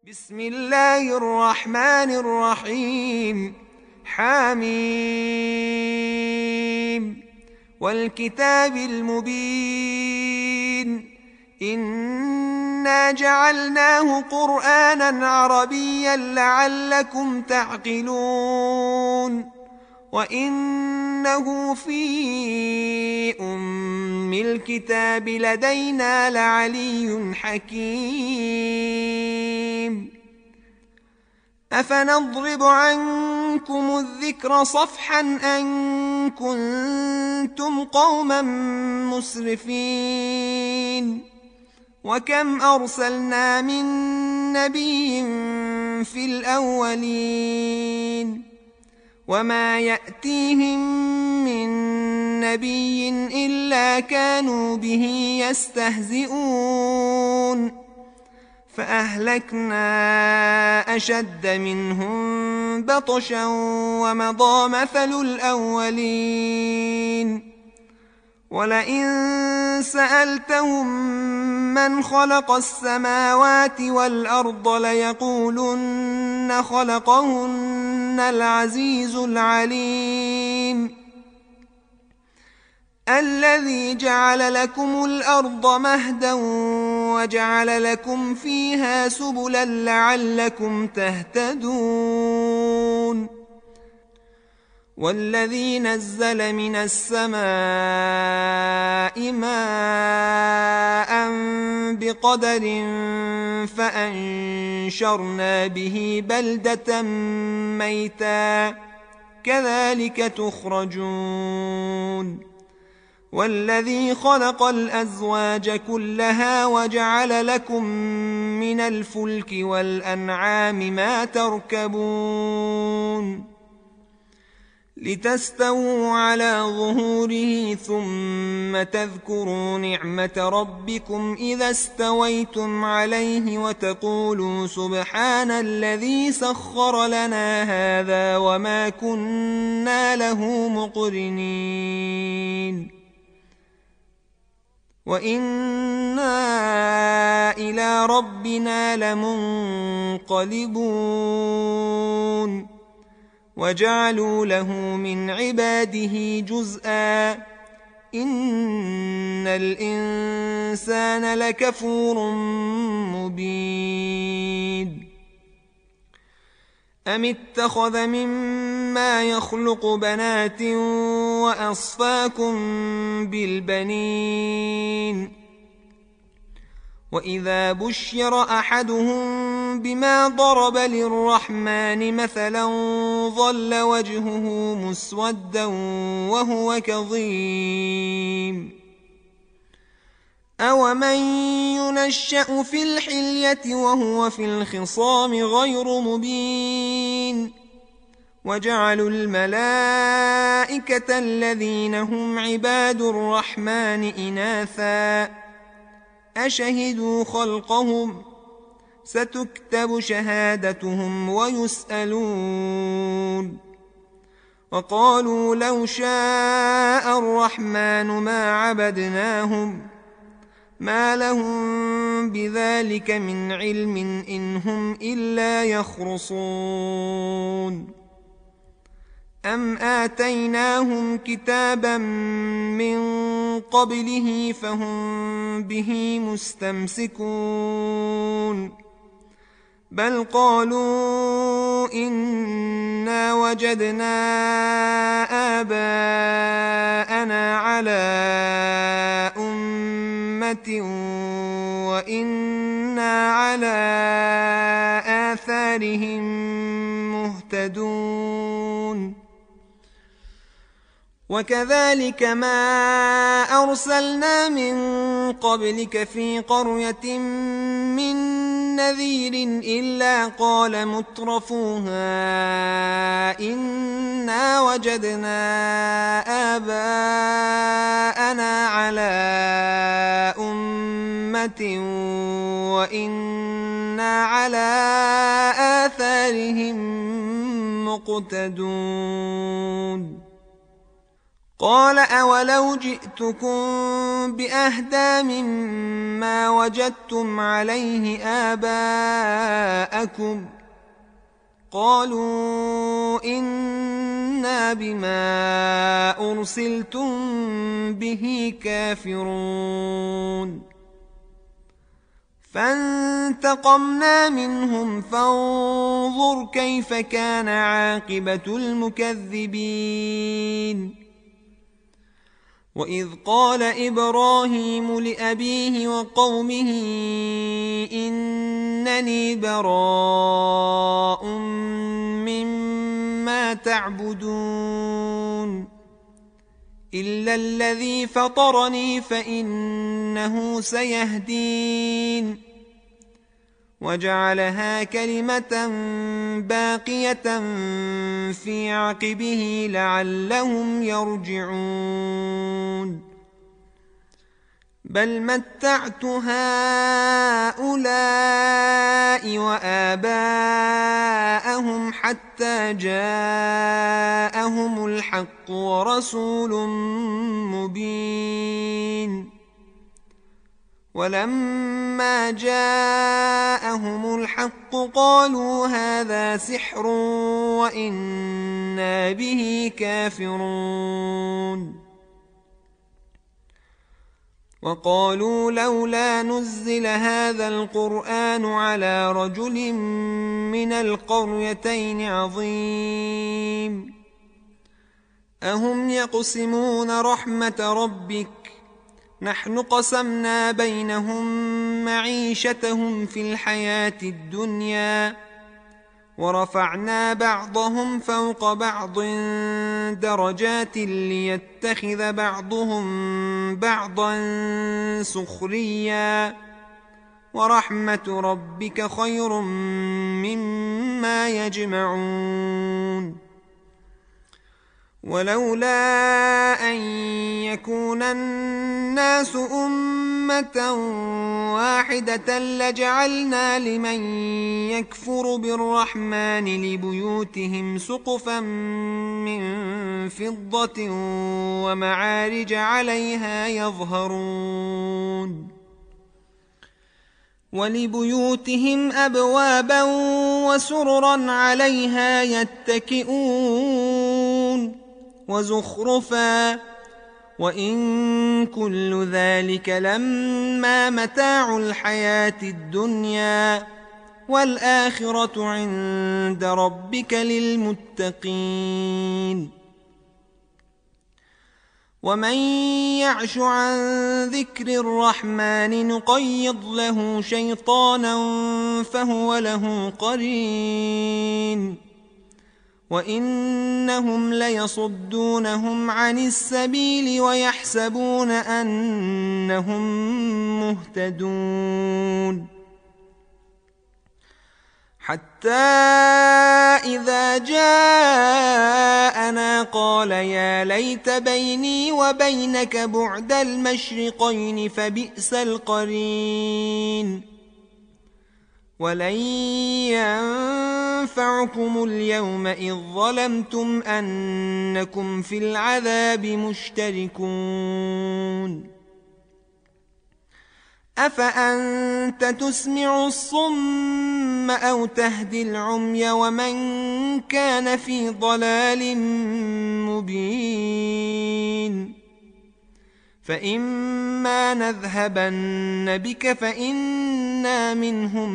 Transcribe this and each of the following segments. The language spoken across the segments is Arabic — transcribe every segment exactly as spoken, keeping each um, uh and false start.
بسم الله الرحمن الرحيم. حميم والكتاب المبين إنا جعلناه قرآنا عربيا لعلكم تعقلون وإنه في أم الكتاب لدينا لعلي حكيم. أفنضرب عنكم الذكر صفحا أن كنتم قوما مسرفين وكم أرسلنا من نبي في الأولين وما يأتيهم من نبي إلا كانوا به يستهزئون فأهلكنا أشد منهم بطشا ومضى مثل الأولين ولئن سألتهم من خلق السماوات والأرض ليقولن خلقهن العزيز العليم الذي جعل لكم الأرض مهدا وجعل لكم فيها سبلا لعلكم تهتدون والذي نزل من السماء ماء بقدر فأنشرنا به بلدة ميتا كذلك تخرجون والذي خلق الأزواج كلها وجعل لكم من الفلك والأنعام ما تركبون لتستووا على ظهوره ثم تذكروا نعمة ربكم إذا استويتم عليه وتقولوا سبحان الذي سخر لنا هذا وما كنا له مقرنين وإنا إلى ربنا لمنقلبون وجعلوا له من عباده جزءا إن الإنسان لكفور مبين أم اتخذ مما يخلق بنات وأصفاكم بالبنين وإذا بشر أحدهم بما ضرب للرحمن مثلا ظل وجهه مسودا وهو كظيم أومن ينشأ في الحلية وهو في الخصام غير مبين وجعلوا الملائكة الذين هم عباد الرحمن إناثا أشهدوا خلقهم ستكتب شهادتهم ويسألون وقالوا لو شاء الرحمن ما عبدناهم ما لهم بذلك من علم إن هم إلا يخرصون أم آتيناهم كتابا من قبله فهم به مستمسكون بل قالوا إنا وجدنا آباءنا على أمة وإنا على آثارهم مهتدون وكذلك ما أرسلنا من قبلك في قرية من نذير إلا قال مترفوها إنا وجدنا آباءنا على أمة وإنا على آثارهم مقتدون قال أولو جئتكم بأهدى مما وجدتم عليه آباءكم قالوا إنا بما أرسلتم به كافرون فانتقمنا منهم فانظر كيف كان عاقبة المكذبين وإذ قال إبراهيم لأبيه وقومه إنني براء مما تعبدون إلا الذي فطرني فإنه سيهدين وجعلها كلمة باقية في عقبه لعلهم يرجعون بل متعت هؤلاء وآباءهم حتى جاءهم الحق ورسول مبين ولما جاءهم الحق قالوا هذا سحر وإنا به كافرون وقالوا لولا نزل هذا القرآن على رجل من القريتين عظيم أهم يقسمون رحمة ربك نحن قسمنا بينهم معيشتهم في الحياة الدنيا ورفعنا بعضهم فوق بعض درجات ليتخذ بعضهم بعضا سخريا ورحمة ربك خير مما يجمعون ولولا أن يكون الناس أمة واحدة لجعلنا لمن يكفر بالرحمن لبيوتهم سقفا من فضة ومعارج عليها يظهرون ولبيوتهم أبوابا وسررا عليها يتكئون وزخرفا وإن كل ذلك لما متاع الحياة الدنيا والآخرة عند ربك للمتقين ومن يعش عن ذكر الرحمن نقيض له شيطانا فهو له قرين وإنهم ليصدونهم عن السبيل ويحسبون أنهم مهتدون حتى إذا جاءنا قال يا ليت بيني وبينك بعد المشرقين فبئس القرين ولن ينفعكم اليوم إذ ظلمتم أنكم في العذاب مشتركون أفأنت تسمع الصم أو تهدي العمي ومن كان في ضلال مبين فإما نذهبن بك فإنا منهم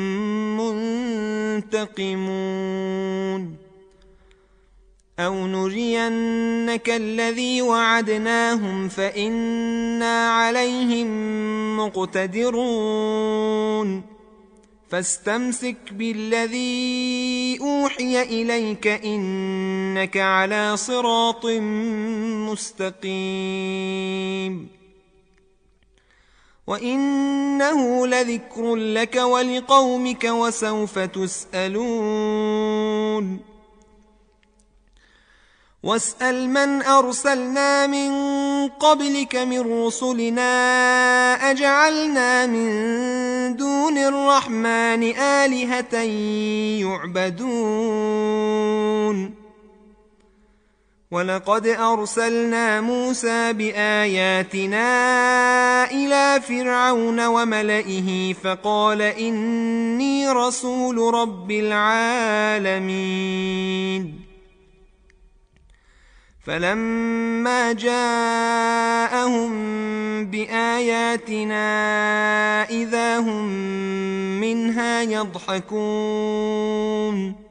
منتقمون أو نرينك الذي وعدناهم فإنا عليهم مقتدرون فاستمسك بالذي أوحي إليك إنك على صراط مستقيم وإنه لذكر لك ولقومك وسوف تسألون واسأل من أرسلنا من قبلك من رسلنا أجعلنا من دون الرحمن آلهة يعبدون ولقد أرسلنا موسى بآياتنا إلى فرعون وملئه فقال إني رسول رب العالمين. فلما جاءهم بآياتنا إذا هم منها يضحكون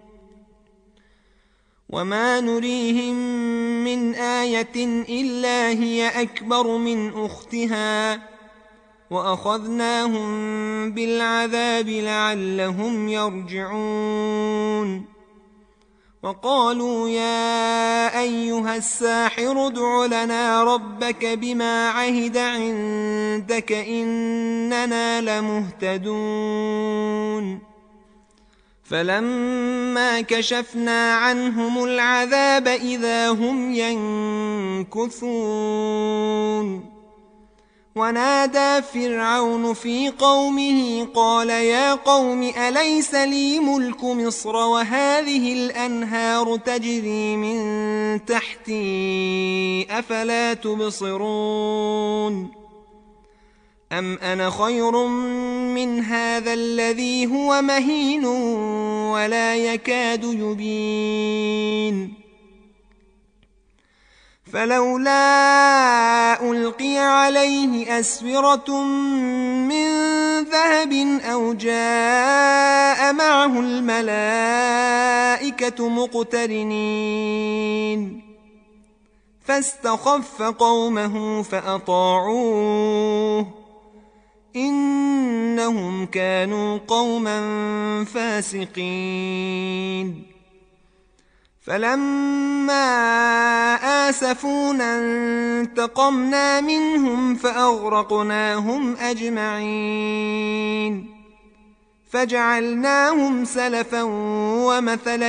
وما نريهم من آية إلا هي أكبر من أختها وأخذناهم بالعذاب لعلهم يرجعون. وقالوا يا أيها الساحر ادع لنا ربك بما عهد عندك إننا لمهتدون. فلما كشفنا عنهم العذاب إذا هم ينكثون. ونادى فرعون في قومه قال يا قوم أليس لي ملك مصر وهذه الأنهار تجري من تحتي أفلا تبصرون. أم أنا خير من هذا الذي هو مهين ولا يكاد يبين. فلولا ألقي عليه أسورة من ذهب أو جاء معه الملائكة مقترنين فاستخف قومه فأطاعوه إنهم كانوا قوما فاسقين. فلما آسفونا انتقمنا منهم فأغرقناهم أجمعين فجعلناهم سلفا ومثلا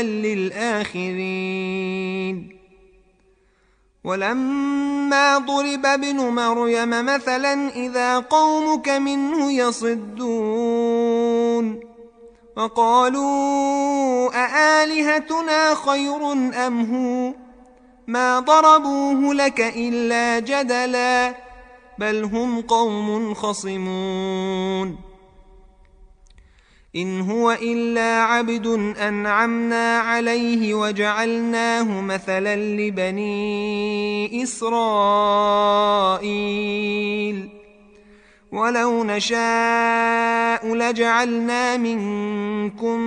للآخرين. ولما ضرب ابن مريم مثلا إذا قومك منه يصدون وقالوا أآلهتنا خير أم هو ما ضربوه لك إلا جدلا بل هم قوم خصمون. إن هو إلا عبد أنعمنا عليه وجعلناه مثلا لبني إسرائيل ولو نشاء لجعلنا منكم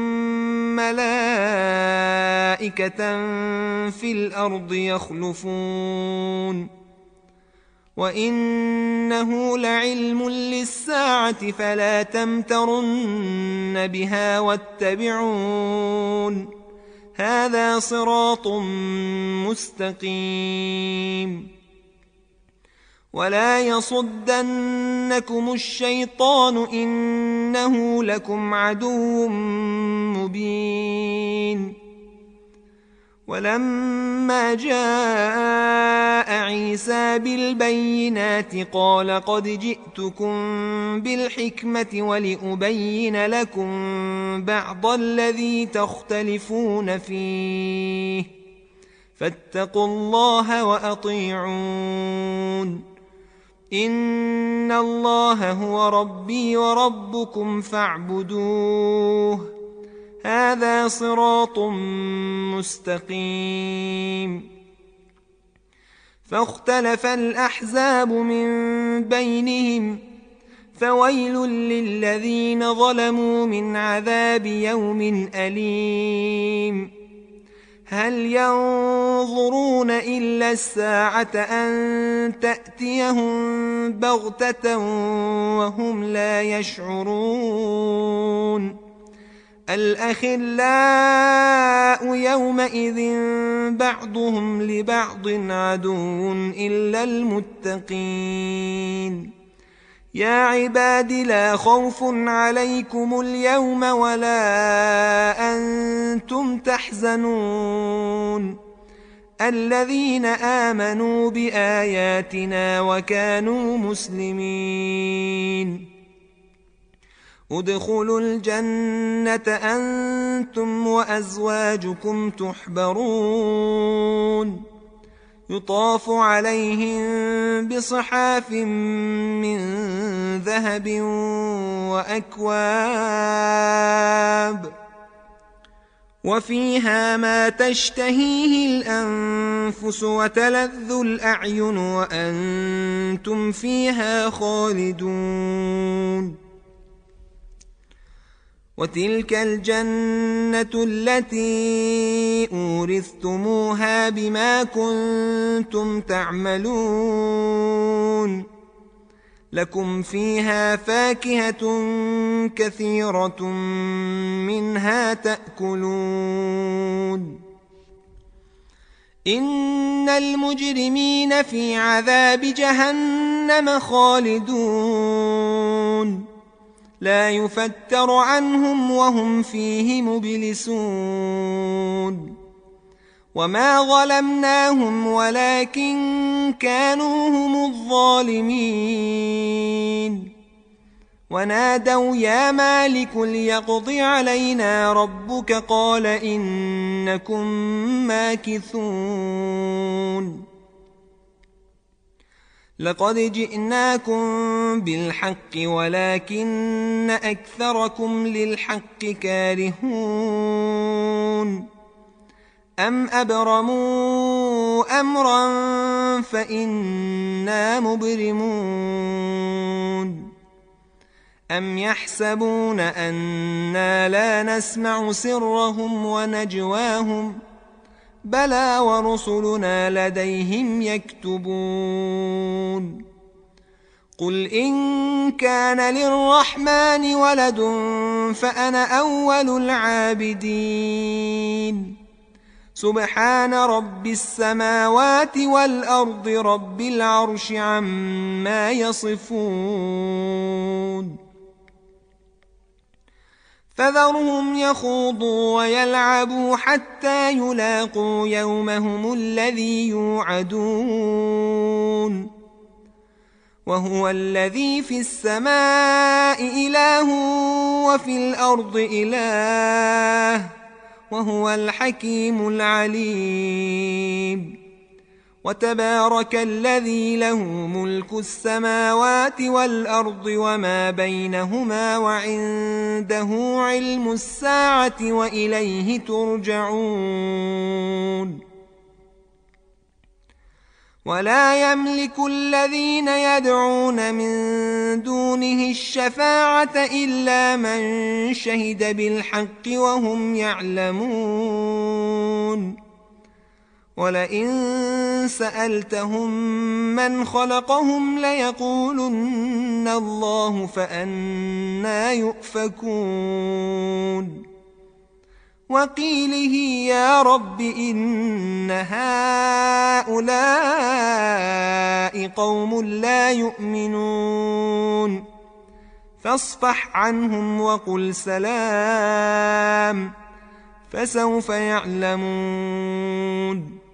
ملائكة في الأرض يخلفون وإنه لعلم للساعة فلا تمترن بها واتبعون هذا صراط مستقيم. ولا يصدنكم الشيطان إنه لكم عدو مبين. ولما جاء عيسى بالبينات قال قد جئتكم بالحكمة ولأبين لكم بعض الذي تختلفون فيه فاتقوا الله وأطيعون إن الله هو ربي وربكم فاعبدوه هذا صراط مستقيم. فاختلف الأحزاب من بينهم فويل للذين ظلموا من عذاب يوم أليم. هل ينظرون إلا الساعة أن تأتيهم بغتة وهم لا يشعرون. الأخلاء يومئذ بعضهم لبعض عدو إلا المتقين. يا عباد لا خوف عليكم اليوم ولا أنتم تحزنون الذين آمنوا بآياتنا وكانوا مسلمين. ادخلوا الجنة أنتم وأزواجكم تحبرون يطاف عليهم بصحاف من ذهب وأكواب وفيها ما تشتهيه الأنفس وتلذ الأعين وأنتم فيها خالدون. وتلك الجنة التي أورثتموها بما كنتم تعملون لكم فيها فاكهة كثيرة منها تأكلون. إن المجرمين في عذاب جهنم خالدون لا يفتر عنهم وهم فيه مبلسون. وما ظلمناهم ولكن كانوا هم الظالمين. ونادوا يا مالك ليقض علينا ربك قال إنكم ماكثون. لقد جئناكم بالحق ولكن أكثركم للحق كارهون. أم أبرموا أمرا فإنا مبرمون. أم يحسبون أنا لا نسمع سرهم ونجواهم بلى ورسلنا لديهم يكتبون. قل إن كان للرحمن ولد فأنا أول العابدين. سبحان رب السماوات والأرض رب العرش عما يصفون. فذرهم يخوضوا ويلعبوا حتى يلاقوا يومهم الذي يوعدون. وهو الذي في السماء إله وفي الأرض إله وهو الحكيم العليم. وتبارك الذي له ملك السماوات والأرض وما بينهما وعنده علم الساعة وإليه ترجعون. ولا يملك الذين يدعون من دونه الشفاعة إلا من شهد بالحق وهم يعلمون. ولئن سألتهم من خلقهم ليقولن الله فأنى يؤفكون. وقيله يا رب إن هؤلاء قوم لا يؤمنون فاصفح عنهم وقل سلام فسوف يعلمون.